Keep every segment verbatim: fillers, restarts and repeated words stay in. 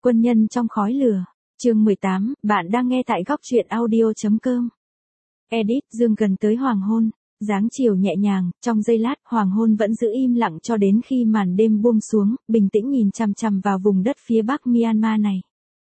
Quân nhân trong khói lửa. Chương mười tám, bạn đang nghe tại góc truyện audio chấm com. Edit, dương gần tới hoàng hôn, dáng chiều nhẹ nhàng, trong giây lát, hoàng hôn vẫn giữ im lặng cho đến khi màn đêm buông xuống, bình tĩnh nhìn chằm chằm vào vùng đất phía bắc Myanmar này.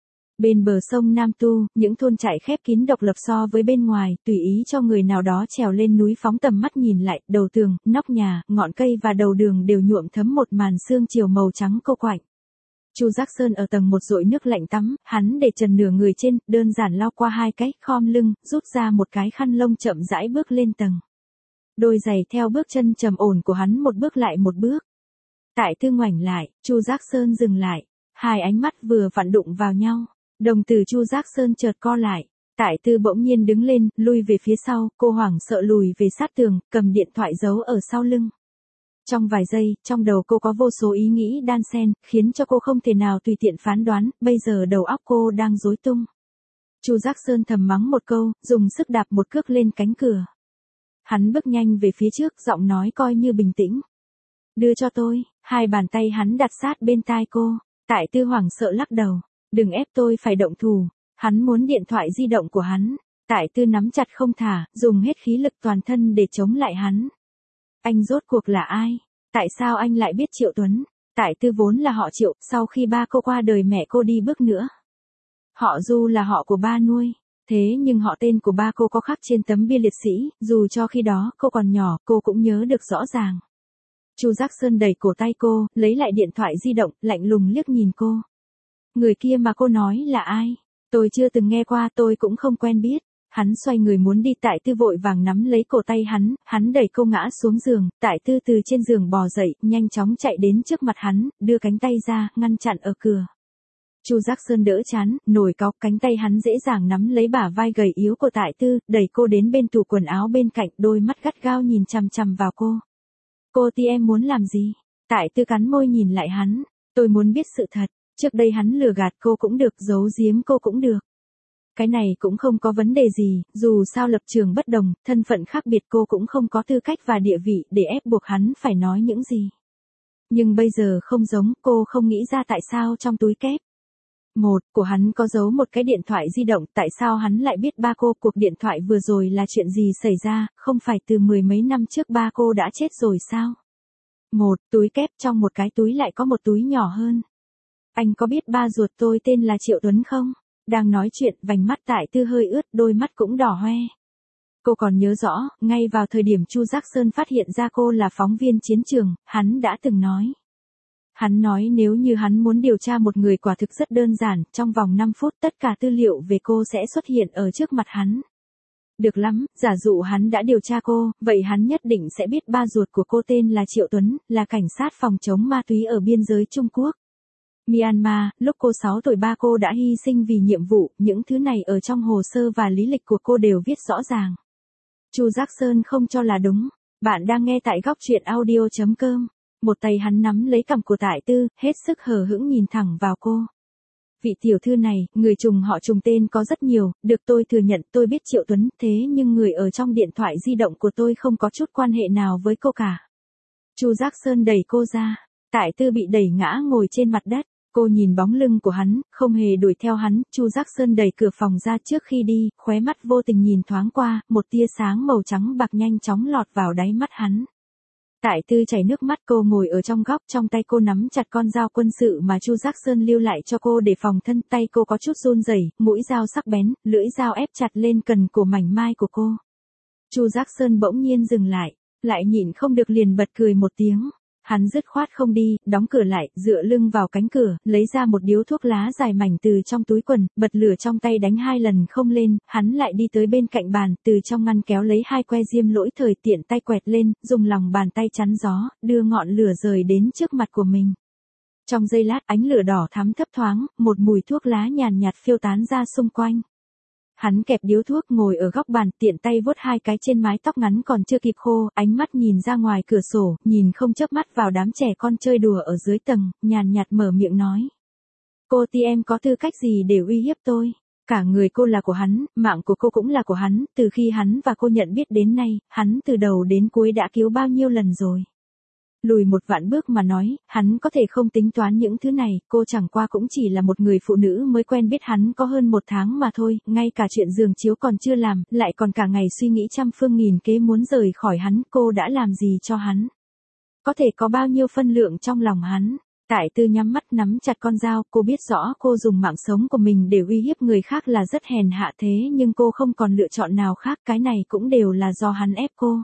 Bên bờ sông Nam Tu, những thôn trại khép kín độc lập so với bên ngoài, tùy ý cho người nào đó trèo lên núi phóng tầm mắt nhìn lại, đầu tường, nóc nhà, ngọn cây và đầu đường đều nhuộm thấm một màn sương chiều màu trắng cô quạnh. Chu Giác Sơn ở tầng một dội nước lạnh tắm, hắn để trần nửa người trên, đơn giản lau qua hai cái, khom lưng, rút ra một cái khăn lông chậm rãi bước lên tầng. Đôi giày theo bước chân trầm ổn của hắn một bước lại một bước. Tại Tư ngoảnh lại, Chu Giác Sơn dừng lại, hai ánh mắt vừa vặn đụng vào nhau, đồng tử Chu Giác Sơn chợt co lại. Tại Tư bỗng nhiên đứng lên, lui về phía sau, cô hoảng sợ lùi về sát tường, cầm điện thoại giấu ở sau lưng. Trong vài giây, trong đầu cô có vô số ý nghĩ đan xen, khiến cho cô không thể nào tùy tiện phán đoán, bây giờ đầu óc cô đang rối tung. Chu Giác Sơn thầm mắng một câu, dùng sức đạp một cước lên cánh cửa. Hắn bước nhanh về phía trước, giọng nói coi như bình tĩnh. Đưa cho tôi, hai bàn tay hắn đặt sát bên tai cô. Tại Tư hoảng sợ lắc đầu, đừng ép tôi phải động thủ. Hắn muốn điện thoại di động của hắn. Tại Tư nắm chặt không thả, dùng hết khí lực toàn thân để chống lại hắn. Anh rốt cuộc là ai? Tại sao anh lại biết Triệu Tuấn? Tại Tư vốn là họ Triệu, sau khi ba cô qua đời mẹ cô đi bước nữa. Họ Du là họ của ba nuôi. Thế nhưng họ tên của ba cô có khắc trên tấm bia liệt sĩ, dù cho khi đó cô còn nhỏ, cô cũng nhớ được rõ ràng. Chu Giác Sơn đẩy cổ tay cô, lấy lại điện thoại di động, lạnh lùng liếc nhìn cô. Người kia mà cô nói là ai? Tôi chưa từng nghe qua, tôi cũng không quen biết. Hắn xoay người muốn đi, Tại Tư vội vàng nắm lấy cổ tay hắn, hắn đẩy cô ngã xuống giường, Tại Tư từ trên giường bò dậy, nhanh chóng chạy đến trước mặt hắn, đưa cánh tay ra, ngăn chặn ở cửa. Chu Giác Sơn đỡ chán, nổi cáu, cánh tay hắn dễ dàng nắm lấy bả vai gầy yếu của Tại Tư, đẩy cô đến bên tủ quần áo bên cạnh, đôi mắt gắt gao nhìn chằm chằm vào cô. Cô thì em muốn làm gì? Tại Tư cắn môi nhìn lại hắn, tôi muốn biết sự thật, trước đây hắn lừa gạt cô cũng được, giấu giếm cô cũng được. Cái này cũng không có vấn đề gì, dù sao lập trường bất đồng, thân phận khác biệt, cô cũng không có tư cách và địa vị để ép buộc hắn phải nói những gì. Nhưng bây giờ không giống, cô không nghĩ ra tại sao trong túi kép. Một, của hắn có giấu một cái điện thoại di động, tại sao hắn lại biết ba cô, cuộc điện thoại vừa rồi là chuyện gì xảy ra, không phải từ mười mấy năm trước ba cô đã chết rồi sao? Một, túi kép trong một cái túi lại có một túi nhỏ hơn. Anh có biết ba ruột tôi tên là Triệu Tuấn không? Đang nói chuyện, vành mắt Tại Tư hơi ướt, đôi mắt cũng đỏ hoe. Cô còn nhớ rõ, ngay vào thời điểm Chu Giác Sơn phát hiện ra cô là phóng viên chiến trường, hắn đã từng nói. Hắn nói nếu như hắn muốn điều tra một người quả thực rất đơn giản, trong vòng năm phút tất cả tư liệu về cô sẽ xuất hiện ở trước mặt hắn. Được lắm, giả dụ hắn đã điều tra cô, vậy hắn nhất định sẽ biết ba ruột của cô tên là Triệu Tuấn, là cảnh sát phòng chống ma túy ở biên giới Trung Quốc. Myanmar, lúc cô sáu tuổi ba cô đã hy sinh vì nhiệm vụ, những thứ này ở trong hồ sơ và lý lịch của cô đều viết rõ ràng. Chu Giác Sơn không cho là đúng. Bạn đang nghe tại góc truyện audio chấm com. Một tay hắn nắm lấy cằm của Tại Tư, hết sức hờ hững nhìn thẳng vào cô. Vị tiểu thư này, người trùng họ trùng tên có rất nhiều, được tôi thừa nhận tôi biết Triệu Tuấn, thế nhưng người ở trong điện thoại di động của tôi không có chút quan hệ nào với cô cả. Chu Giác Sơn đẩy cô ra. Tại Tư bị đẩy ngã ngồi trên mặt đất, cô nhìn bóng lưng của hắn, không hề đuổi theo hắn. Chu Giác Sơn đẩy cửa phòng ra trước khi đi, khóe mắt vô tình nhìn thoáng qua, một tia sáng màu trắng bạc nhanh chóng lọt vào đáy mắt hắn. Tại Tư chảy nước mắt, cô ngồi ở trong góc, trong tay cô nắm chặt con dao quân sự mà Chu Giác Sơn lưu lại cho cô để phòng thân, tay cô có chút run rẩy, mũi dao sắc bén, lưỡi dao ép chặt lên cần cổ mảnh mai của cô. Chu Giác Sơn bỗng nhiên dừng lại, lại nhịn không được liền bật cười một tiếng. Hắn dứt khoát không đi, đóng cửa lại, dựa lưng vào cánh cửa, lấy ra một điếu thuốc lá dài mảnh từ trong túi quần, bật lửa trong tay đánh hai lần không lên, hắn lại đi tới bên cạnh bàn, từ trong ngăn kéo lấy hai que diêm lỗi thời tiện tay quẹt lên, dùng lòng bàn tay chắn gió, đưa ngọn lửa rời đến trước mặt của mình. Trong giây lát, ánh lửa đỏ thắm thấp thoáng, một mùi thuốc lá nhàn nhạt phiêu tán ra xung quanh. Hắn kẹp điếu thuốc, ngồi ở góc bàn, tiện tay vuốt hai cái trên mái tóc ngắn còn chưa kịp khô, ánh mắt nhìn ra ngoài cửa sổ, nhìn không chớp mắt vào đám trẻ con chơi đùa ở dưới tầng, nhàn nhạt mở miệng nói. Cô thì em có tư cách gì để uy hiếp tôi? Cả người cô là của hắn, mạng của cô cũng là của hắn, từ khi hắn và cô nhận biết đến nay, hắn từ đầu đến cuối đã cứu bao nhiêu lần rồi. Lùi một vạn bước mà nói, hắn có thể không tính toán những thứ này, cô chẳng qua cũng chỉ là một người phụ nữ mới quen biết hắn có hơn một tháng mà thôi, ngay cả chuyện giường chiếu còn chưa làm, lại còn cả ngày suy nghĩ trăm phương nghìn kế muốn rời khỏi hắn, cô đã làm gì cho hắn? Có thể có bao nhiêu phân lượng trong lòng hắn? Tại Tư nhắm mắt nắm chặt con dao, cô biết rõ cô dùng mạng sống của mình để uy hiếp người khác là rất hèn hạ thế nhưng cô không còn lựa chọn nào khác, cái này cũng đều là do hắn ép cô.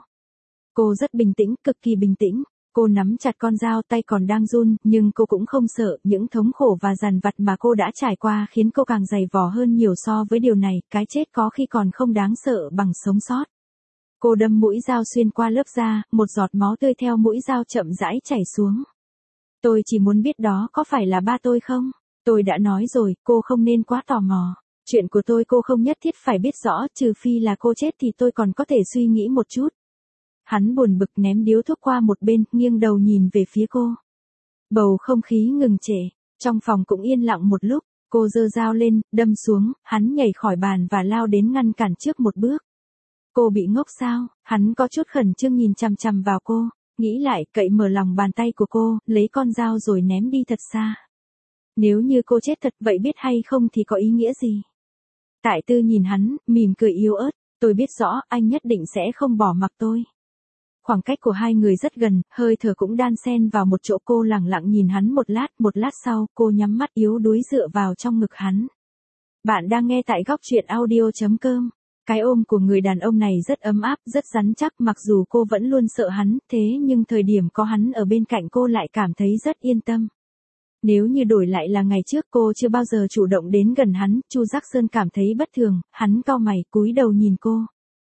Cô rất bình tĩnh, cực kỳ bình tĩnh. Cô nắm chặt con dao, tay còn đang run, nhưng cô cũng không sợ, những thống khổ và dằn vặt mà cô đã trải qua khiến cô càng dày vò hơn nhiều so với điều này, cái chết có khi còn không đáng sợ bằng sống sót. Cô đâm mũi dao xuyên qua lớp da, một giọt máu tươi theo mũi dao chậm rãi chảy xuống. Tôi chỉ muốn biết đó có phải là ba tôi không? Tôi đã nói rồi, cô không nên quá tò mò. Chuyện của tôi cô không nhất thiết phải biết rõ, trừ phi là cô chết thì tôi còn có thể suy nghĩ một chút. Hắn buồn bực ném điếu thuốc qua một bên, nghiêng đầu nhìn về phía cô. Bầu không khí ngừng trệ, trong phòng cũng yên lặng một lúc, cô giơ dao lên, đâm xuống, hắn nhảy khỏi bàn và lao đến ngăn cản trước một bước. Cô bị ngốc sao? Hắn có chút khẩn trương nhìn chằm chằm vào cô, nghĩ lại, cậy mở lòng bàn tay của cô, lấy con dao rồi ném đi thật xa. Nếu như cô chết thật vậy biết hay không thì có ý nghĩa gì? Tại Tư nhìn hắn, mỉm cười yếu ớt, tôi biết rõ anh nhất định sẽ không bỏ mặc tôi. Khoảng cách của hai người rất gần, hơi thở cũng đan xen vào một chỗ, cô lặng lặng nhìn hắn một lát, một lát sau, cô nhắm mắt yếu đuối dựa vào trong ngực hắn. Bạn đang nghe tại góc truyện audio chấm com. Cái ôm của người đàn ông này rất ấm áp, rất rắn chắc, mặc dù cô vẫn luôn sợ hắn, thế nhưng thời điểm có hắn ở bên cạnh cô lại cảm thấy rất yên tâm. Nếu như đổi lại là ngày trước cô chưa bao giờ chủ động đến gần hắn, Chu Giác Sơn cảm thấy bất thường, hắn cau mày cúi đầu nhìn cô.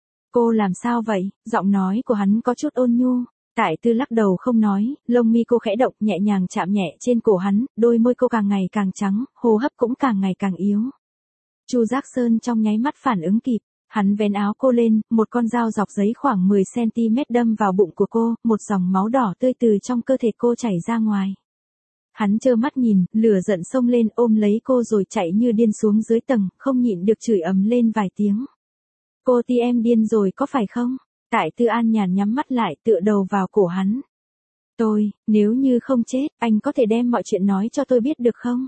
Cô làm sao vậy? Giọng nói của hắn có chút ôn nhu. Tại Tư lắc đầu không nói, lông mi cô khẽ động nhẹ nhàng chạm nhẹ trên cổ hắn, đôi môi cô càng ngày càng trắng, hô hấp cũng càng ngày càng yếu. Chu Giác Sơn trong nháy mắt phản ứng kịp, hắn vén áo cô lên, một con dao dọc giấy khoảng mười xăng-ti-mét đâm vào bụng của cô, một dòng máu đỏ tươi từ trong cơ thể cô chảy ra ngoài. Hắn trơ mắt nhìn, lửa giận xông lên ôm lấy cô rồi chạy như điên xuống dưới tầng, không nhịn được chửi ầm lên vài tiếng. Cô ti em điên rồi có phải không? Tại Tư an nhàn nhắm mắt lại tựa đầu vào cổ hắn. Tôi, nếu như không chết, anh có thể đem mọi chuyện nói cho tôi biết được không?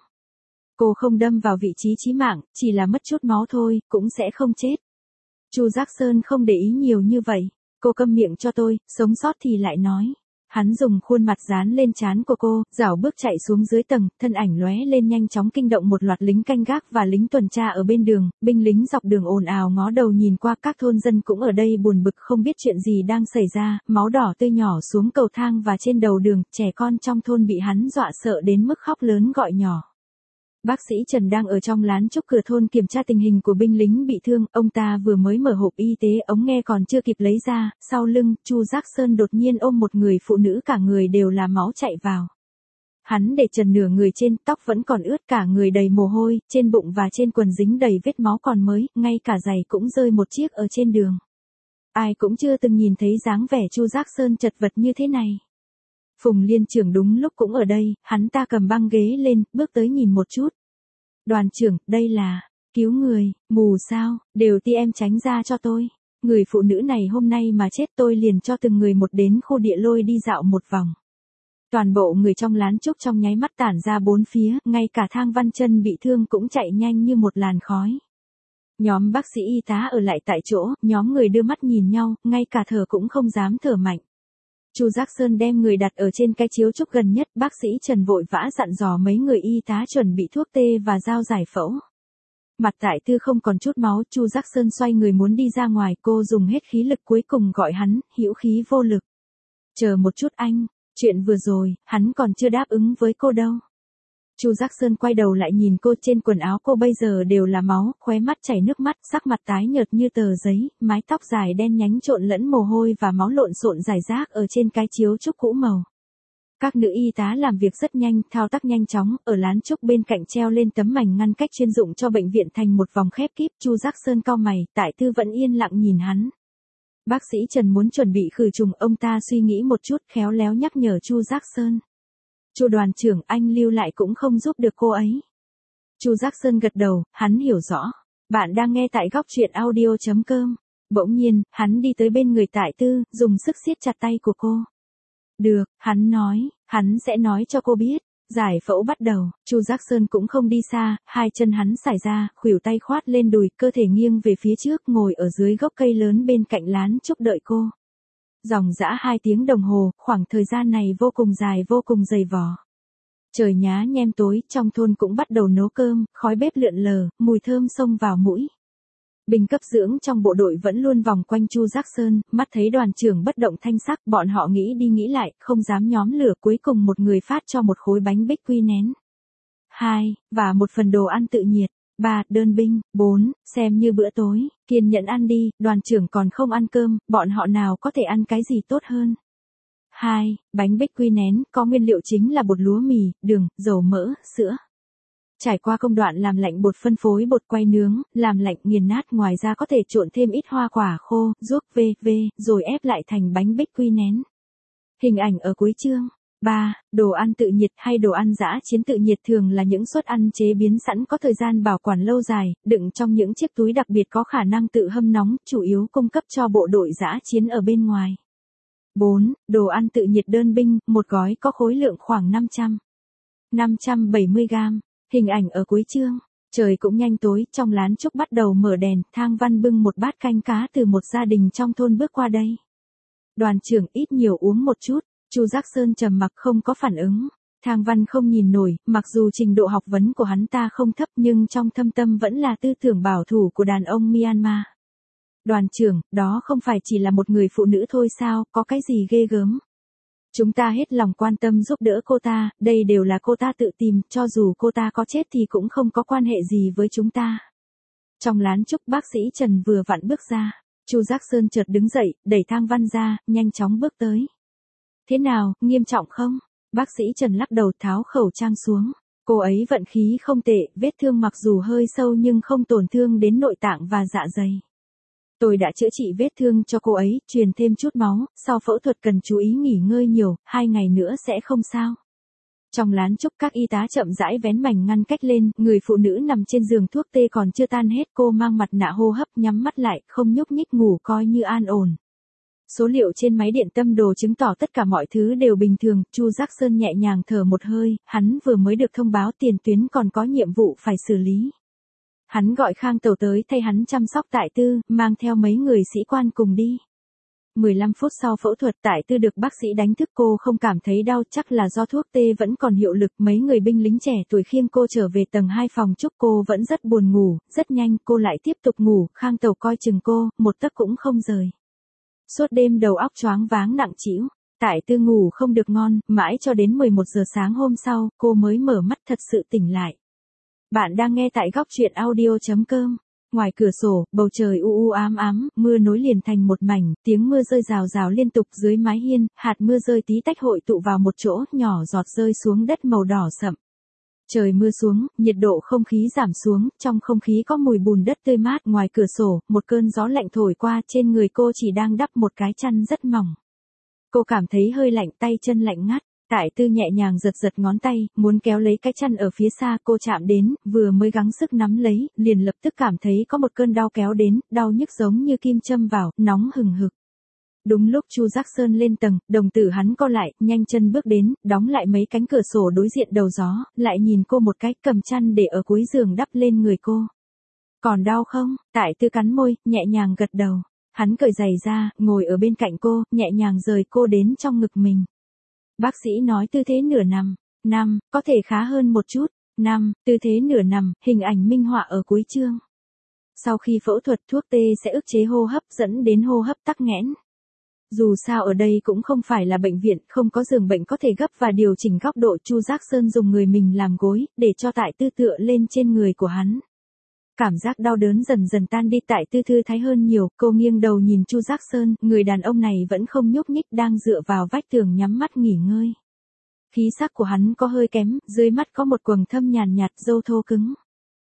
Cô không đâm vào vị trí chí mạng, chỉ là mất chút máu thôi, cũng sẽ không chết. Chu Giác Sơn không để ý nhiều như vậy. Cô câm miệng cho tôi, sống sót thì lại nói. Hắn dùng khuôn mặt dán lên trán của cô, rảo bước chạy xuống dưới tầng, thân ảnh lóe lên nhanh chóng kinh động một loạt lính canh gác và lính tuần tra ở bên đường, binh lính dọc đường ồn ào ngó đầu nhìn qua, các thôn dân cũng ở đây buồn bực không biết chuyện gì đang xảy ra, máu đỏ tươi nhỏ xuống cầu thang và trên đầu đường, trẻ con trong thôn bị hắn dọa sợ đến mức khóc lớn gọi nhỏ. Bác sĩ Trần đang ở trong lán chúc cửa thôn kiểm tra tình hình của binh lính bị thương, ông ta vừa mới mở hộp y tế, ống nghe còn chưa kịp lấy ra, sau lưng, Chu Giác Sơn đột nhiên ôm một người phụ nữ cả người đều là máu chạy vào. Hắn để trần nửa người trên, tóc vẫn còn ướt, cả người đầy mồ hôi, trên bụng và trên quần dính đầy vết máu còn mới, ngay cả giày cũng rơi một chiếc ở trên đường. Ai cũng chưa từng nhìn thấy dáng vẻ Chu Giác Sơn chật vật như thế này. Phùng Liên trưởng đúng lúc cũng ở đây, hắn ta cầm băng ghế lên, bước tới nhìn một chút. Đoàn trưởng, đây là, cứu người, mù sao, đều ti em tránh ra cho tôi. Người phụ nữ này hôm nay mà chết tôi liền cho từng người một đến khu địa lôi đi dạo một vòng. Toàn bộ người trong lán chúc trong nháy mắt tản ra bốn phía, ngay cả Thang Văn Chân bị thương cũng chạy nhanh như một làn khói. Nhóm bác sĩ y tá ở lại tại chỗ, nhóm người đưa mắt nhìn nhau, ngay cả thở cũng không dám thở mạnh. Chu Giác Sơn đem người đặt ở trên cái chiếu trúc gần nhất, bác sĩ Trần vội vã dặn dò mấy người y tá chuẩn bị thuốc tê và dao giải phẫu. Mặt Tại Tư không còn chút máu, Chu Giác Sơn xoay người muốn đi ra ngoài, cô dùng hết khí lực cuối cùng gọi hắn, hữu khí vô lực. Chờ một chút anh, chuyện vừa rồi, hắn còn chưa đáp ứng với cô đâu. Chu Giác Sơn quay đầu lại nhìn cô, trên quần áo cô bây giờ đều là máu, khóe mắt chảy nước mắt, sắc mặt tái nhợt như tờ giấy, mái tóc dài đen nhánh trộn lẫn mồ hôi và máu lộn xộn rải rác ở trên cái chiếu trúc cũ màu. Các nữ y tá làm việc rất nhanh, thao tác nhanh chóng, ở lán trúc bên cạnh treo lên tấm mảnh ngăn cách chuyên dụng cho bệnh viện thành một vòng khép kíp. Chu Giác Sơn cau mày, Tại Tư vẫn yên lặng nhìn hắn. Bác sĩ Trần muốn chuẩn bị khử trùng, ông ta suy nghĩ một chút, khéo léo nhắc nhở Chu Giác Sơn. Chu đoàn trưởng, anh lưu lại cũng không giúp được cô ấy. Chu Giác Sơn gật đầu, hắn hiểu rõ. Bạn đang nghe tại góc truyện audio chấm com. Bỗng nhiên, hắn đi tới bên người Tại Tư, dùng sức siết chặt tay của cô. Được, hắn nói, hắn sẽ nói cho cô biết. Giải phẫu bắt đầu, Chu Giác Sơn cũng không đi xa, hai chân hắn sải ra, khuỷu tay khoát lên đùi, cơ thể nghiêng về phía trước, ngồi ở dưới gốc cây lớn bên cạnh lán trúc đợi cô. Dòng dã hai tiếng đồng hồ, khoảng thời gian này vô cùng dài vô cùng dày vò. Trời nhá nhem tối, trong thôn cũng bắt đầu nấu cơm, khói bếp lượn lờ, mùi thơm xông vào mũi. Binh cấp dưỡng trong bộ đội vẫn luôn vòng quanh Chu Giác Sơn, mắt thấy đoàn trưởng bất động thanh sắc, bọn họ nghĩ đi nghĩ lại, không dám nhóm lửa, cuối cùng một người phát cho một khối bánh bích quy nén. Hai, và một phần đồ ăn tự nhiệt. Ba, đơn binh. Bốn, xem như bữa tối, kiên nhẫn ăn đi, đoàn trưởng còn không ăn cơm, bọn họ nào có thể ăn cái gì tốt hơn. Hai, bánh bích quy nén, có nguyên liệu chính là bột lúa mì, đường, dầu mỡ, sữa. Trải qua công đoạn làm lạnh bột phân phối bột quay nướng, làm lạnh nghiền nát, ngoài ra có thể trộn thêm ít hoa quả khô, ruốc vê vê, rồi ép lại thành bánh bích quy nén. Hình ảnh ở cuối chương. Ba, đồ ăn tự nhiệt hay đồ ăn dã chiến tự nhiệt thường là những suất ăn chế biến sẵn có thời gian bảo quản lâu dài, đựng trong những chiếc túi đặc biệt có khả năng tự hâm nóng, chủ yếu cung cấp cho bộ đội dã chiến ở bên ngoài. Bốn, đồ ăn tự nhiệt đơn binh, một gói có khối lượng khoảng năm trăm, năm trăm bảy mươi gam. Hình ảnh ở cuối chương. Trời cũng nhanh tối, trong lán trúc bắt đầu mở đèn, Thang Văn bưng một bát canh cá từ một gia đình trong thôn bước qua đây. Đoàn trưởng ít nhiều uống một chút, Chu Giác Sơn trầm mặc không có phản ứng. Thang Văn không nhìn nổi, mặc dù trình độ học vấn của hắn ta không thấp nhưng trong thâm tâm vẫn là tư tưởng bảo thủ của đàn ông Myanmar. Đoàn trưởng, đó không phải chỉ là một người phụ nữ thôi sao, có cái gì ghê gớm. Chúng ta hết lòng quan tâm giúp đỡ cô ta, đây đều là cô ta tự tìm, cho dù cô ta có chết thì cũng không có quan hệ gì với chúng ta. Trong lán trúc bác sĩ Trần vừa vặn bước ra, Chu Giác Sơn chợt đứng dậy, đẩy Thang Văn ra, nhanh chóng bước tới. Thế nào, nghiêm trọng không? Bác sĩ Trần lắc đầu tháo khẩu trang xuống. Cô ấy vận khí không tệ, vết thương mặc dù hơi sâu nhưng không tổn thương đến nội tạng và dạ dày. Tôi đã chữa trị vết thương cho cô ấy, truyền thêm chút máu, sau phẫu thuật cần chú ý nghỉ ngơi nhiều, hai ngày nữa sẽ không sao. Trong lán trúc các y tá chậm rãi vén mảnh ngăn cách lên, người phụ nữ nằm trên giường thuốc tê còn chưa tan hết, cô mang mặt nạ hô hấp nhắm mắt lại, không nhúc nhích ngủ coi như an ổn. Số liệu trên máy điện tâm đồ chứng tỏ tất cả mọi thứ đều bình thường, Chu Giác Sơn nhẹ nhàng thở một hơi, hắn vừa mới được thông báo tiền tuyến còn có nhiệm vụ phải xử lý. Hắn gọi Khang Tẩu tới thay hắn chăm sóc Tại Tư, mang theo mấy người sĩ quan cùng đi. mười lăm phút sau phẫu thuật Tại Tư được bác sĩ đánh thức, cô không cảm thấy đau, chắc là do thuốc tê vẫn còn hiệu lực. Mấy người binh lính trẻ tuổi khiêng cô trở về tầng hai phòng chúc, cô vẫn rất buồn ngủ, rất nhanh cô lại tiếp tục ngủ, Khang Tẩu coi chừng cô, một tấc cũng không rời. Suốt đêm đầu óc choáng váng nặng trĩu, Tại Tư ngủ không được ngon, mãi cho đến mười một giờ sáng hôm sau, cô mới mở mắt thật sự tỉnh lại. Bạn đang nghe tại góc truyện audio chấm com. Ngoài cửa sổ, bầu trời u u ám ám, mưa nối liền thành một mảnh, tiếng mưa rơi rào rào liên tục dưới mái hiên, hạt mưa rơi tí tách hội tụ vào một chỗ, nhỏ giọt rơi xuống đất màu đỏ sậm. Trời mưa xuống, nhiệt độ không khí giảm xuống, trong không khí có mùi bùn đất tươi mát, ngoài cửa sổ, một cơn gió lạnh thổi qua, trên người cô chỉ đang đắp một cái chăn rất mỏng. Cô cảm thấy hơi lạnh, tay chân lạnh ngắt. Tại Tư nhẹ nhàng giật giật ngón tay, muốn kéo lấy cái chăn ở phía xa, cô chạm đến, vừa mới gắng sức nắm lấy, liền lập tức cảm thấy có một cơn đau kéo đến, đau nhức giống như kim châm vào, nóng hừng hực. Đúng lúc Chu Giác Sơn lên tầng, đồng tử hắn co lại, nhanh chân bước đến, đóng lại mấy cánh cửa sổ đối diện đầu gió, lại nhìn cô một cái, cầm chăn để ở cuối giường đắp lên người cô. Còn đau không? Tại Tư cắn môi, nhẹ nhàng gật đầu. Hắn cởi giày ra, ngồi ở bên cạnh cô, nhẹ nhàng rời cô đến trong ngực mình. Bác sĩ nói tư thế nửa nằm. Năm, có thể khá hơn một chút. Năm, tư thế nửa nằm, hình ảnh minh họa ở cuối chương. Sau khi phẫu thuật, thuốc tê sẽ ức chế hô hấp dẫn đến hô hấp tắc nghẽn. Dù sao ở đây cũng không phải là bệnh viện, không có giường bệnh có thể gấp và điều chỉnh góc độ. Chu Giác Sơn dùng người mình làm gối, để cho Tại Tư tựa lên trên người của hắn. Cảm giác đau đớn dần dần tan đi, Tại Tư thư thái hơn nhiều, cô nghiêng đầu nhìn Chu Giác Sơn, người đàn ông này vẫn không nhúc nhích, đang dựa vào vách tường nhắm mắt nghỉ ngơi. Khí sắc của hắn có hơi kém, dưới mắt có một quầng thâm nhàn nhạt, râu thô cứng.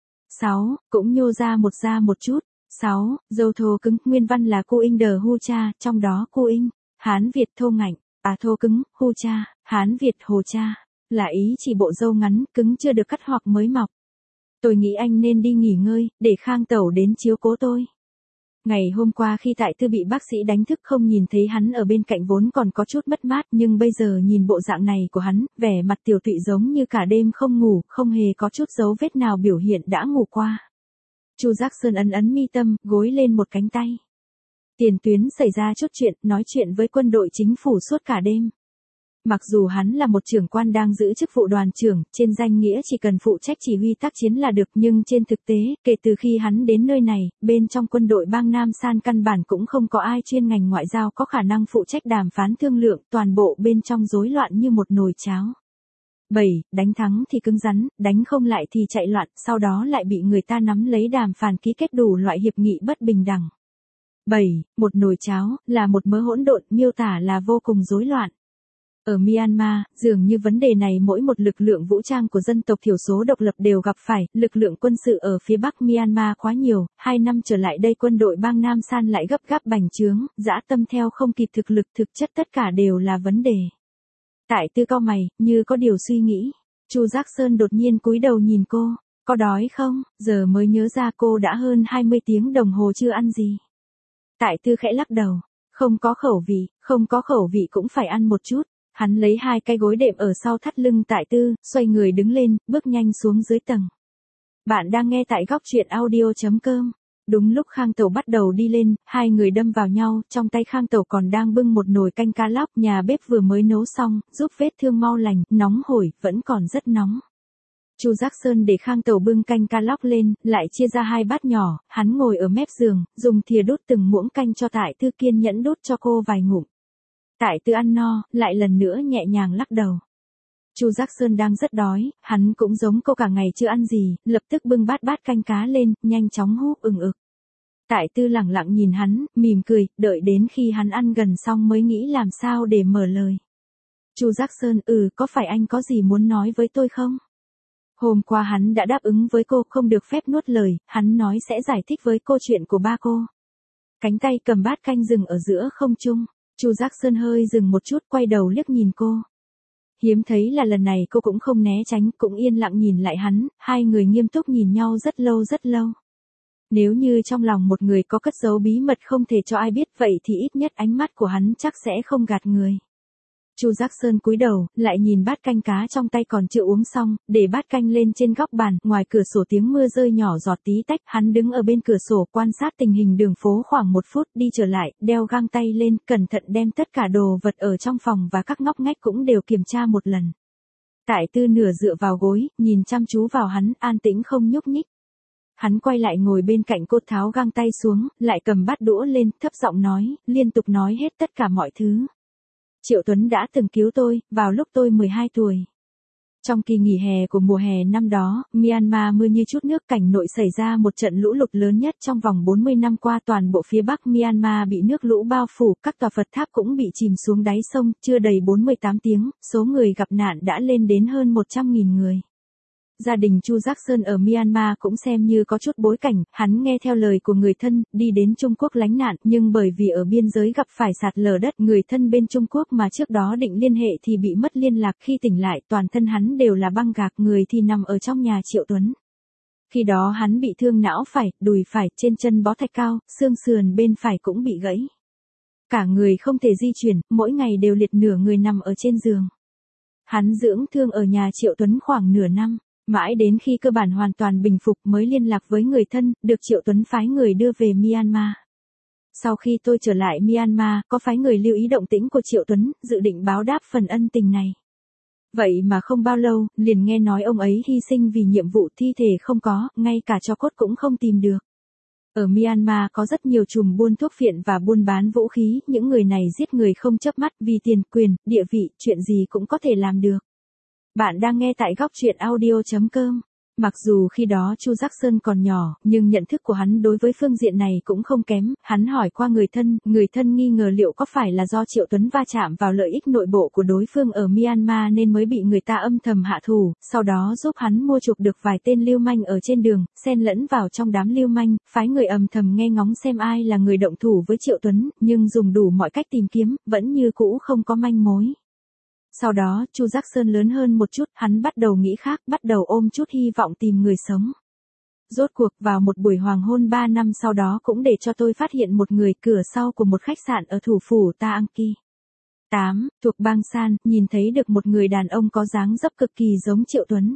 Sáu, cũng nhô ra một da một chút. Sáu, râu thô cứng, nguyên văn là Cu In Đờ Hu Cha, trong đó Cu In, Hán Việt thô ngạnh, à thô cứng, Hu Cha, Hán Việt Hồ Cha, là ý chỉ bộ râu ngắn, cứng chưa được cắt hoặc mới mọc. Tôi nghĩ anh nên đi nghỉ ngơi, để Khang Tẩu đến chiếu cố tôi. Ngày hôm qua khi Tại Tư bị bác sĩ đánh thức không nhìn thấy hắn ở bên cạnh vốn còn có chút mất mát, nhưng bây giờ nhìn bộ dạng này của hắn, vẻ mặt tiều tụy giống như cả đêm không ngủ, không hề có chút dấu vết nào biểu hiện đã ngủ qua. Chu Giác Sơn ấn ấn mi tâm, gối lên một cánh tay. Tiền tuyến xảy ra chút chuyện, nói chuyện với quân đội chính phủ suốt cả đêm. Mặc dù hắn là một trưởng quan đang giữ chức vụ đoàn trưởng, trên danh nghĩa chỉ cần phụ trách chỉ huy tác chiến là được, nhưng trên thực tế, kể từ khi hắn đến nơi này, bên trong quân đội bang Nam San căn bản cũng không có ai chuyên ngành ngoại giao có khả năng phụ trách đàm phán thương lượng, toàn bộ bên trong rối loạn như một nồi cháo. bảy. Đánh thắng thì cứng rắn, đánh không lại thì chạy loạn, sau đó lại bị người ta nắm lấy đàm phán ký kết đủ loại hiệp nghị bất bình đẳng. bảy. Một nồi cháo, là một mớ hỗn độn, miêu tả là vô cùng rối loạn. Ở Myanmar, dường như vấn đề này mỗi một lực lượng vũ trang của dân tộc thiểu số độc lập đều gặp phải, lực lượng quân sự ở phía Bắc Myanmar quá nhiều, hai năm trở lại đây quân đội bang Nam San lại gấp gáp bành trướng, dã tâm theo không kịp thực lực, thực chất tất cả đều là vấn đề. Tại Tư cau mày, như có điều suy nghĩ. Chu Giác Sơn đột nhiên cúi đầu nhìn cô, có đói không, giờ mới nhớ ra cô đã hơn hai mươi tiếng đồng hồ chưa ăn gì. Tại Tư khẽ lắc đầu, không có khẩu vị, không có khẩu vị cũng phải ăn một chút. Hắn lấy hai cái gối đệm ở sau thắt lưng Tại Tư, xoay người đứng lên, bước nhanh xuống dưới tầng. Bạn đang nghe tại góc truyện audio chấm com. Đúng lúc Khang Tẩu bắt đầu đi lên, hai người đâm vào nhau, trong tay Khang Tẩu còn đang bưng một nồi canh cá lóc, nhà bếp vừa mới nấu xong, giúp vết thương mau lành, nóng hổi, vẫn còn rất nóng. Chu Giác Sơn để Khang Tẩu bưng canh cá lóc lên, lại chia ra hai bát nhỏ, hắn ngồi ở mép giường, dùng thìa đút từng muỗng canh cho Tại Tư, kiên nhẫn đút cho cô vài ngụm. Tại Tư ăn no, lại lần nữa nhẹ nhàng lắc đầu. Chu Giác Sơn đang rất đói, hắn cũng giống cô cả ngày chưa ăn gì, lập tức bưng bát bát canh cá lên, nhanh chóng húp ừng ực. Tại Tư lẳng lặng nhìn hắn, mỉm cười, đợi đến khi hắn ăn gần xong mới nghĩ làm sao để mở lời. Chu Giác Sơn, ừ, có phải anh có gì muốn nói với tôi không? Hôm qua hắn đã đáp ứng với cô không được phép nuốt lời, hắn nói sẽ giải thích với cô chuyện của ba cô. Cánh tay cầm bát canh dừng ở giữa không trung. Chu Giác Sơn hơi dừng một chút, quay đầu liếc nhìn cô. Hiếm thấy là lần này cô cũng không né tránh, cũng yên lặng nhìn lại hắn, hai người nghiêm túc nhìn nhau rất lâu rất lâu. Nếu như trong lòng một người có cất giấu bí mật không thể cho ai biết, vậy thì ít nhất ánh mắt của hắn chắc sẽ không gạt người. Chu Giác Sơn cúi đầu, lại nhìn bát canh cá trong tay còn chưa uống xong, để bát canh lên trên góc bàn, ngoài cửa sổ tiếng mưa rơi nhỏ giọt tí tách, hắn đứng ở bên cửa sổ quan sát tình hình đường phố khoảng một phút, đi trở lại, đeo găng tay lên, cẩn thận đem tất cả đồ vật ở trong phòng và các ngóc ngách cũng đều kiểm tra một lần. Tại Tư nửa dựa vào gối, nhìn chăm chú vào hắn, an tĩnh không nhúc nhích. Hắn quay lại ngồi bên cạnh cô, tháo găng tay xuống, lại cầm bát đũa lên, thấp giọng nói, liên tục nói hết tất cả mọi thứ. Triệu Tuấn đã từng cứu tôi, vào lúc tôi mười hai tuổi. Trong kỳ nghỉ hè của mùa hè năm đó, Myanmar mưa như chút nước, cảnh nội xảy ra một trận lũ lụt lớn nhất trong vòng bốn mươi năm qua, toàn bộ phía Bắc Myanmar bị nước lũ bao phủ, các tòa Phật tháp cũng bị chìm xuống đáy sông, chưa đầy bốn mươi tám tiếng, số người gặp nạn đã lên đến hơn một trăm nghìn người. Gia đình Chu Giác Sơn ở Myanmar cũng xem như có chút bối cảnh, hắn nghe theo lời của người thân, đi đến Trung Quốc lánh nạn, nhưng bởi vì ở biên giới gặp phải sạt lở đất, người thân bên Trung Quốc mà trước đó định liên hệ thì bị mất liên lạc, khi tỉnh lại toàn thân hắn đều là băng gạc, người thì nằm ở trong nhà Triệu Tuấn. Khi đó hắn bị thương não phải, đùi phải, trên chân bó thạch cao, xương sườn bên phải cũng bị gãy. Cả người không thể di chuyển, mỗi ngày đều liệt nửa người nằm ở trên giường. Hắn dưỡng thương ở nhà Triệu Tuấn khoảng nửa năm. Mãi đến khi cơ bản hoàn toàn bình phục mới liên lạc với người thân, được Triệu Tuấn phái người đưa về Myanmar. Sau khi tôi trở lại Myanmar, có phái người lưu ý động tĩnh của Triệu Tuấn, dự định báo đáp phần ân tình này. Vậy mà không bao lâu, liền nghe nói ông ấy hy sinh vì nhiệm vụ, thi thể không có, ngay cả tro cốt cũng không tìm được. Ở Myanmar có rất nhiều trùm buôn thuốc phiện và buôn bán vũ khí, những người này giết người không chớp mắt, vì tiền, quyền, địa vị, chuyện gì cũng có thể làm được. Bạn đang nghe tại góc truyện audio chấm com. Mặc dù khi đó Chu Giác Sơn còn nhỏ, nhưng nhận thức của hắn đối với phương diện này cũng không kém, hắn hỏi qua người thân, người thân nghi ngờ liệu có phải là do Triệu Tuấn va chạm vào lợi ích nội bộ của đối phương ở Myanmar nên mới bị người ta âm thầm hạ thủ, sau đó giúp hắn mua chuộc được vài tên lưu manh ở trên đường, xen lẫn vào trong đám lưu manh, phái người âm thầm nghe ngóng xem ai là người động thủ với Triệu Tuấn, nhưng dùng đủ mọi cách tìm kiếm, vẫn như cũ không có manh mối. Sau đó, Chu Giác Sơn lớn hơn một chút, hắn bắt đầu nghĩ khác, bắt đầu ôm chút hy vọng tìm người sống. Rốt cuộc vào một buổi hoàng hôn ba năm sau đó cũng để cho tôi phát hiện một người cửa sau của một khách sạn ở thủ phủ Ta An Ki. tám. Thuộc bang San, nhìn thấy được một người đàn ông có dáng dấp cực kỳ giống Triệu Tuấn.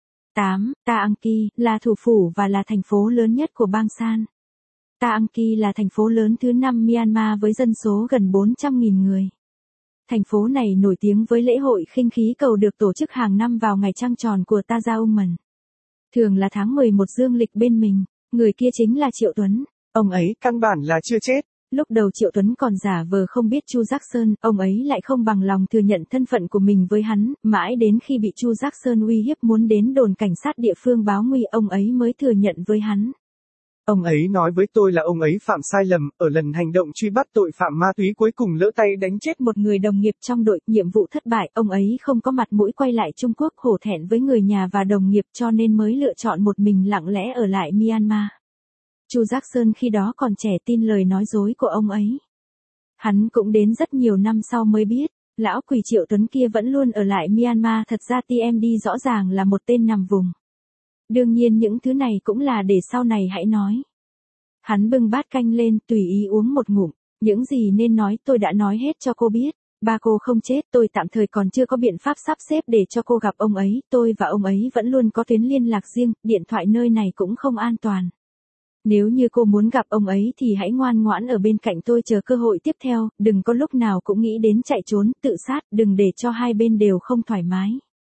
tám. Ta An Ki là thủ phủ và là thành phố lớn nhất của bang San. Ta An Ki là thành phố lớn thứ năm Myanmar với dân số gần bốn trăm nghìn người. Thành phố này nổi tiếng với lễ hội khinh khí cầu được tổ chức hàng năm vào ngày trăng tròn của Tazaoman. Thường là tháng mười một dương lịch bên mình, người kia chính là Triệu Tuấn. Ông ấy căn bản là chưa chết. Lúc đầu Triệu Tuấn còn giả vờ không biết Chu Giác Sơn, ông ấy lại không bằng lòng thừa nhận thân phận của mình với hắn, mãi đến khi bị Chu Giác Sơn uy hiếp muốn đến đồn cảnh sát địa phương báo nguy ông ấy mới thừa nhận với hắn. Ông ấy nói với tôi là ông ấy phạm sai lầm, ở lần hành động truy bắt tội phạm ma túy cuối cùng lỡ tay đánh chết một người đồng nghiệp trong đội, nhiệm vụ thất bại, ông ấy không có mặt mũi quay lại Trung Quốc, hổ thẹn với người nhà và đồng nghiệp cho nên mới lựa chọn một mình lặng lẽ ở lại Myanmar. Chu Giác Sơn khi đó còn trẻ tin lời nói dối của ông ấy. Hắn cũng đến rất nhiều năm sau mới biết, lão quỷ Triệu Tuấn kia vẫn luôn ở lại Myanmar, thật ra tê em đê rõ ràng là một tên nằm vùng. Đương nhiên những thứ này cũng là để sau này hãy nói. Hắn bưng bát canh lên, tùy ý uống một ngụm, những gì nên nói tôi đã nói hết cho cô biết. Ba cô không chết, tôi tạm thời còn chưa có biện pháp sắp xếp để cho cô gặp ông ấy, tôi và ông ấy vẫn luôn có tuyến liên lạc riêng, điện thoại nơi này cũng không an toàn. Nếu như cô muốn gặp ông ấy thì hãy ngoan ngoãn ở bên cạnh tôi chờ cơ hội tiếp theo, đừng có lúc nào cũng nghĩ đến chạy trốn, tự sát, đừng để cho hai bên đều không thoải mái.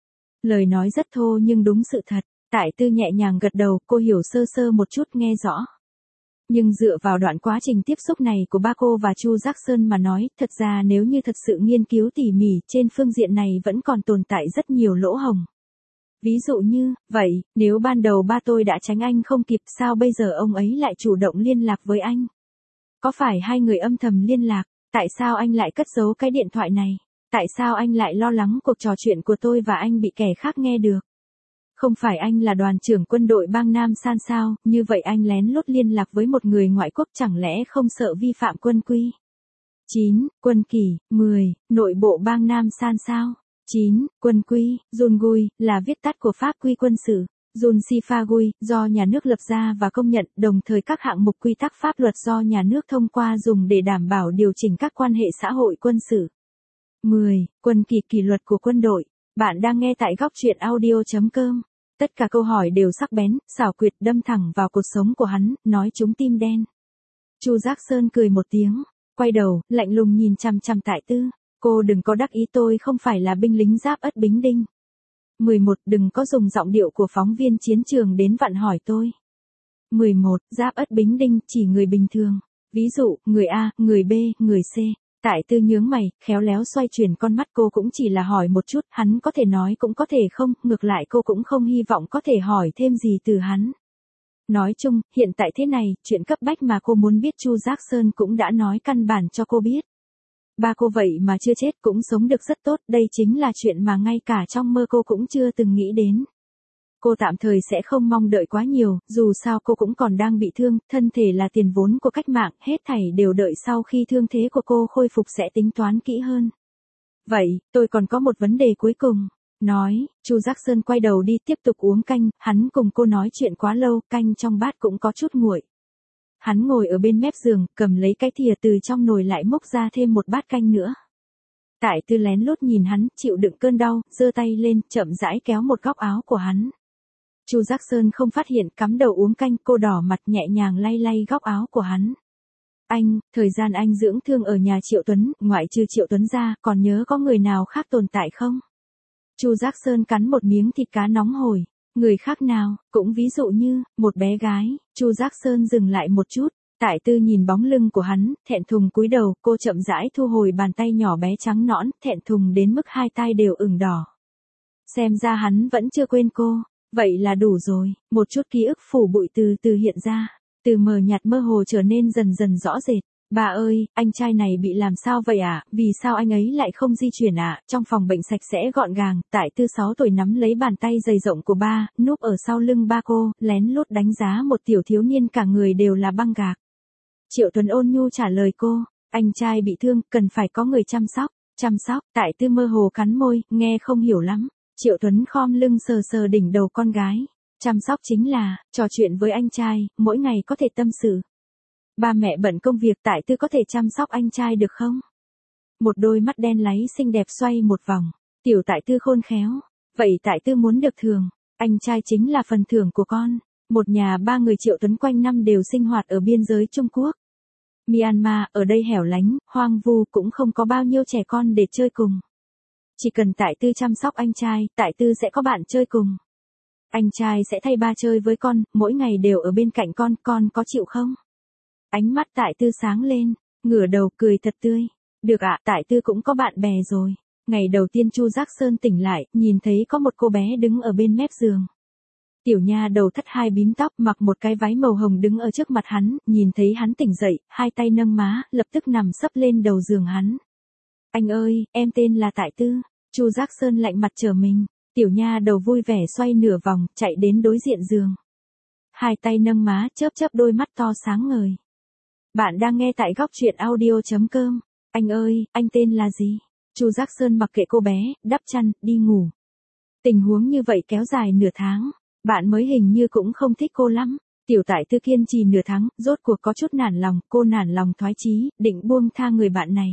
Lời nói rất thô nhưng đúng sự thật. Tại Tư nhẹ nhàng gật đầu, cô hiểu sơ sơ một chút, nghe rõ. Nhưng dựa vào đoạn quá trình tiếp xúc này của ba cô và Chu Giác Sơn mà nói, thật ra nếu như thật sự nghiên cứu tỉ mỉ, trên phương diện này vẫn còn tồn tại rất nhiều lỗ hổng. Ví dụ như, vậy, nếu ban đầu ba tôi đã tránh anh không kịp, sao bây giờ ông ấy lại chủ động liên lạc với anh? Có phải hai người âm thầm liên lạc? Tại sao anh lại cất giấu cái điện thoại này? Tại sao anh lại lo lắng cuộc trò chuyện của tôi và anh bị kẻ khác nghe được? Không phải anh là đoàn trưởng quân đội bang Nam San sao, như vậy anh lén lút liên lạc với một người ngoại quốc chẳng lẽ không sợ vi phạm quân quy? chín. Quân kỷ. mười. Nội bộ bang Nam San sao? chín. Quân quy, Junggui, là viết tắt của Pháp quy quân sự, Junsifagui, do nhà nước lập ra và công nhận, đồng thời các hạng mục quy tắc pháp luật do nhà nước thông qua dùng để đảm bảo điều chỉnh các quan hệ xã hội quân sự. mười. Quân kỷ, kỷ luật của quân đội. Bạn đang nghe tại góc truyện audio chấm com. Tất cả câu hỏi đều sắc bén, xảo quyệt, đâm thẳng vào cuộc sống của hắn, nói trúng tim đen. Chu Giác Sơn cười một tiếng, quay đầu, lạnh lùng nhìn chằm chằm Tại Tư. Cô đừng có đắc ý, tôi không phải là binh lính Giáp Ất Bính Đinh. mười một. Đừng có dùng giọng điệu của phóng viên chiến trường đến vặn hỏi tôi. mười một. Giáp Ất Bính Đinh chỉ người bình thường. Ví dụ, người A, người B, người C. Tại Tư nhướng mày, khéo léo xoay chuyển con mắt, cô cũng chỉ là hỏi một chút, hắn có thể nói cũng có thể không, ngược lại cô cũng không hy vọng có thể hỏi thêm gì từ hắn. Nói chung, hiện tại thế này, chuyện cấp bách mà cô muốn biết Chu Giác Sơn cũng đã nói căn bản cho cô biết. Ba cô vậy mà chưa chết cũng sống được rất tốt, đây chính là chuyện mà ngay cả trong mơ cô cũng chưa từng nghĩ đến. Cô tạm thời sẽ không mong đợi quá nhiều, dù sao cô cũng còn đang bị thương, thân thể là tiền vốn của cách mạng, hết thảy đều đợi sau khi thương thế của cô khôi phục sẽ tính toán kỹ hơn. Vậy, tôi còn có một vấn đề cuối cùng. Nói, Chu Giác Sơn quay đầu đi tiếp tục uống canh, hắn cùng cô nói chuyện quá lâu, canh trong bát cũng có chút nguội. Hắn ngồi ở bên mép giường, cầm lấy cái thìa từ trong nồi lại múc ra thêm một bát canh nữa. Tại Tư lén lút nhìn hắn, chịu đựng cơn đau, giơ tay lên, chậm rãi kéo một góc áo của hắn. Chu Giác Sơn không phát hiện, cắm đầu uống canh, cô đỏ mặt nhẹ nhàng lay lay góc áo của hắn. Anh, thời gian anh dưỡng thương ở nhà Triệu Tuấn, ngoại trừ Triệu Tuấn ra, còn nhớ có người nào khác tồn tại không? Chu Giác Sơn cắn một miếng thịt cá nóng hổi. Người khác nào, cũng ví dụ như, một bé gái. Chu Giác Sơn dừng lại một chút. Tại Tư nhìn bóng lưng của hắn, thẹn thùng cúi đầu, cô chậm rãi thu hồi bàn tay nhỏ bé trắng nõn, thẹn thùng đến mức hai tai đều ửng đỏ. Xem ra hắn vẫn chưa quên cô. Vậy là đủ rồi, một chút ký ức phủ bụi từ từ hiện ra, từ mờ nhạt mơ hồ trở nên dần dần rõ rệt. Bà ơi, anh trai này bị làm sao vậy ạ? À? Vì sao anh ấy lại không di chuyển ạ? À? Trong phòng bệnh sạch sẽ gọn gàng, Tại Tư sáu tuổi nắm lấy bàn tay dày rộng của ba, núp ở sau lưng ba cô, lén lút đánh giá một tiểu thiếu niên cả người đều là băng gạc. Triệu Tuấn ôn nhu trả lời cô, anh trai bị thương, cần phải có người chăm sóc. Chăm sóc, Tại Tư mơ hồ cắn môi, nghe không hiểu lắm. Triệu Tuấn khom lưng sờ sờ đỉnh đầu con gái. Chăm sóc chính là, trò chuyện với anh trai, mỗi ngày có thể tâm sự. Ba mẹ bận công việc, Tại Tư có thể chăm sóc anh trai được không? Một đôi mắt đen láy xinh đẹp xoay một vòng. Tiểu Tại Tư khôn khéo. Vậy Tại Tư muốn được thưởng. Anh trai chính là phần thưởng của con. Một nhà ba người Triệu Tuấn quanh năm đều sinh hoạt ở biên giới Trung Quốc. Myanmar, ở đây hẻo lánh, hoang vu, cũng không có bao nhiêu trẻ con để chơi cùng. Chỉ cần Tại Tư chăm sóc anh trai, Tại Tư sẽ có bạn chơi cùng. Anh trai sẽ thay ba chơi với con, mỗi ngày đều ở bên cạnh con, con có chịu không? Ánh mắt Tại Tư sáng lên, ngửa đầu cười thật tươi. Được ạ, Tại Tư cũng có bạn bè rồi. Ngày đầu tiên Chu Giác Sơn tỉnh lại, nhìn thấy có một cô bé đứng ở bên mép giường. Tiểu nha đầu thắt hai bím tóc, mặc một cái váy màu hồng đứng ở trước mặt hắn, nhìn thấy hắn tỉnh dậy, hai tay nâng má, lập tức nằm sấp lên đầu giường hắn. Anh ơi, em tên là Tại Tư. Chu Giác Sơn lạnh mặt trở mình. Tiểu nha đầu vui vẻ xoay nửa vòng, chạy đến đối diện giường. Hai tay nâng má, chớp chớp đôi mắt to sáng ngời. Bạn đang nghe tại góc truyện audio chấm com. Anh ơi, anh tên là gì? Chu Giác Sơn mặc kệ cô bé, đắp chăn, đi ngủ. Tình huống như vậy kéo dài nửa tháng. Bạn mới hình như cũng không thích cô lắm. Tiểu Tại Tư kiên trì nửa tháng, rốt cuộc có chút nản lòng, cô nản lòng thoái chí, định buông tha người bạn này.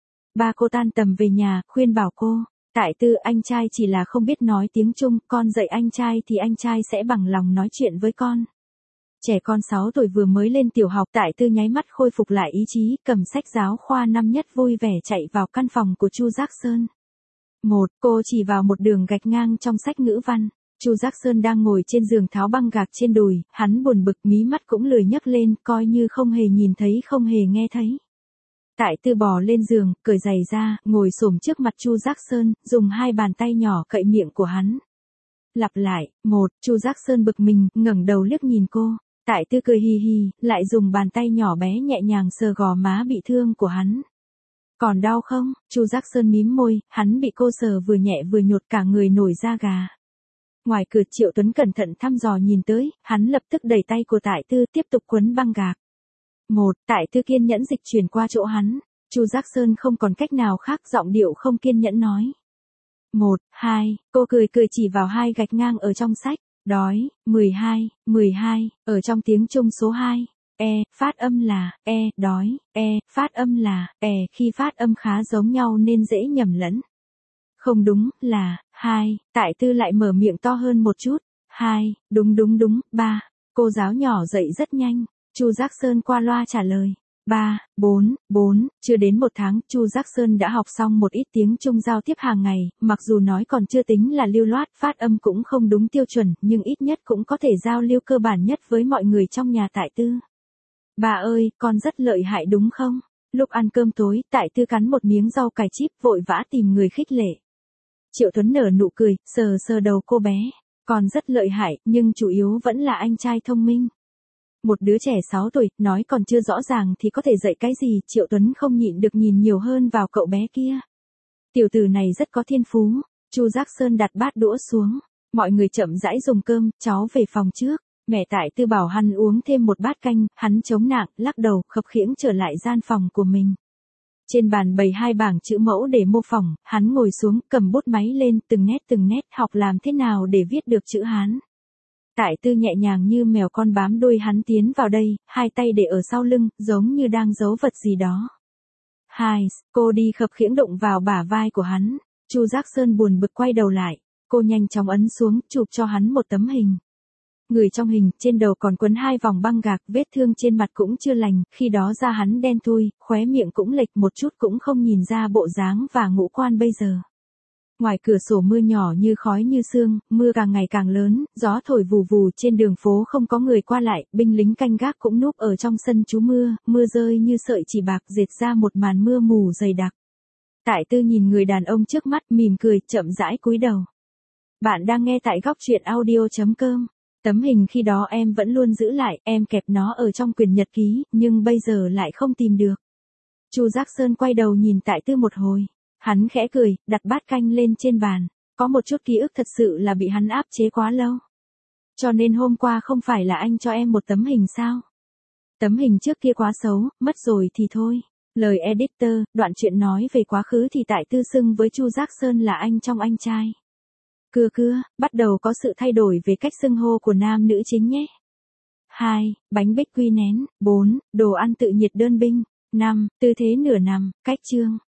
Ba cô tan tầm về nhà, khuyên bảo cô. Tại Tư, anh trai chỉ là không biết nói tiếng Trung, con dạy anh trai thì anh trai sẽ bằng lòng nói chuyện với con. Trẻ con sáu tuổi vừa mới lên tiểu học, Tại Tư nháy mắt khôi phục lại ý chí, cầm sách giáo khoa năm nhất vui vẻ chạy vào căn phòng của Chu Giác Sơn. Một, cô chỉ vào một đường gạch ngang trong sách ngữ văn. Chu Giác Sơn đang ngồi trên giường tháo băng gạc trên đùi, hắn buồn bực, mí mắt cũng lười nhấc lên, coi như không hề nhìn thấy không hề nghe thấy. Tại Tư bò lên giường, cởi giày ra, ngồi xổm trước mặt Chu Giác Sơn, dùng hai bàn tay nhỏ cậy miệng của hắn. Lặp lại, một, Chu Giác Sơn bực mình, ngẩng đầu liếc nhìn cô. Tại Tư cười hì hì, lại dùng bàn tay nhỏ bé nhẹ nhàng sờ gò má bị thương của hắn. Còn đau không? Chu Giác Sơn mím môi, hắn bị cô sờ vừa nhẹ vừa nhột cả người nổi da gà. Ngoài cửa Triệu Tuấn cẩn thận thăm dò nhìn tới, hắn lập tức đẩy tay của Tại Tư tiếp tục quấn băng gạc. Một, Tại Tư kiên nhẫn dịch chuyển qua chỗ hắn. Chu Giác Sơn không còn cách nào khác, giọng điệu không kiên nhẫn nói. Một, hai, cô cười cười chỉ vào hai gạch ngang ở trong sách. Đói, mười hai, mười hai, ở trong tiếng Trung số hai. E, phát âm là, e, đói, e, phát âm là, e, khi phát âm khá giống nhau nên dễ nhầm lẫn. Không đúng, là, hai, Tại Tư lại mở miệng to hơn một chút. Hai, đúng đúng đúng, ba, cô giáo nhỏ dậy rất nhanh. Chu Giác Sơn qua loa trả lời. Ba, bốn, bốn, chưa đến một tháng, Chu Giác Sơn đã học xong một ít tiếng Trung giao tiếp hàng ngày, mặc dù nói còn chưa tính là lưu loát, phát âm cũng không đúng tiêu chuẩn, nhưng ít nhất cũng có thể giao lưu cơ bản nhất với mọi người trong nhà Tại Tư. Bà ơi, con rất lợi hại đúng không? Lúc ăn cơm tối, Tại Tư cắn một miếng rau cải chip vội vã tìm người khích lệ. Triệu Tuấn nở nụ cười, sờ sờ đầu cô bé. Con rất lợi hại, nhưng chủ yếu vẫn là anh trai thông minh. Một đứa trẻ sáu tuổi, nói còn chưa rõ ràng thì có thể dạy cái gì, Triệu Tuấn không nhịn được nhìn nhiều hơn vào cậu bé kia. Tiểu tử này rất có thiên phú. Chu Giác Sơn đặt bát đũa xuống. Mọi người chậm rãi dùng cơm, cháu về phòng trước. Mẹ Tại Tư bảo hắn uống thêm một bát canh, hắn chống nạng, lắc đầu, khập khiễng trở lại gian phòng của mình. Trên bàn bày hai bảng chữ mẫu để mô phỏng, hắn ngồi xuống, cầm bút máy lên, từng nét từng nét, học làm thế nào để viết được chữ Hán. Tại Tư nhẹ nhàng như mèo con bám đuôi hắn tiến vào đây, hai tay để ở sau lưng, giống như đang giấu vật gì đó. Hai, cô đi khập khiễng đụng vào bả vai của hắn. Chu Giác Sơn buồn bực quay đầu lại. Cô nhanh chóng ấn xuống, chụp cho hắn một tấm hình. Người trong hình, trên đầu còn quấn hai vòng băng gạc, vết thương trên mặt cũng chưa lành, khi đó da hắn đen thui, khóe miệng cũng lệch một chút cũng không nhìn ra bộ dáng và ngũ quan bây giờ. Ngoài cửa sổ mưa nhỏ như khói như sương, mưa càng ngày càng lớn, gió thổi vù vù, trên đường phố không có người qua lại, binh lính canh gác cũng núp ở trong sân trú mưa, mưa rơi như sợi chỉ bạc dệt ra một màn mưa mù dày đặc. Tại Tư nhìn người đàn ông trước mắt, mỉm cười, chậm rãi cúi đầu. Bạn đang nghe tại góc truyện audio chấm com. Tấm hình khi đó em vẫn luôn giữ lại, em kẹp nó ở trong quyển nhật ký, nhưng bây giờ lại không tìm được. Chu Giác Sơn quay đầu nhìn Tại Tư một hồi. Hắn khẽ cười, đặt bát canh lên trên bàn. Có một chút ký ức thật sự là bị hắn áp chế quá lâu. Cho nên hôm qua không phải là anh cho em một tấm hình sao? Tấm hình trước kia quá xấu, mất rồi thì thôi. Lời editor, đoạn chuyện nói về quá khứ thì Tại Tư xưng với Chu Giác Sơn là anh trong anh trai. Cưa cưa, bắt đầu có sự thay đổi về cách xưng hô của nam nữ chính nhé. hai. Bánh bích quy nén. bốn. Đồ ăn tự nhiệt đơn binh. năm. Tư thế nửa nằm, cách chương.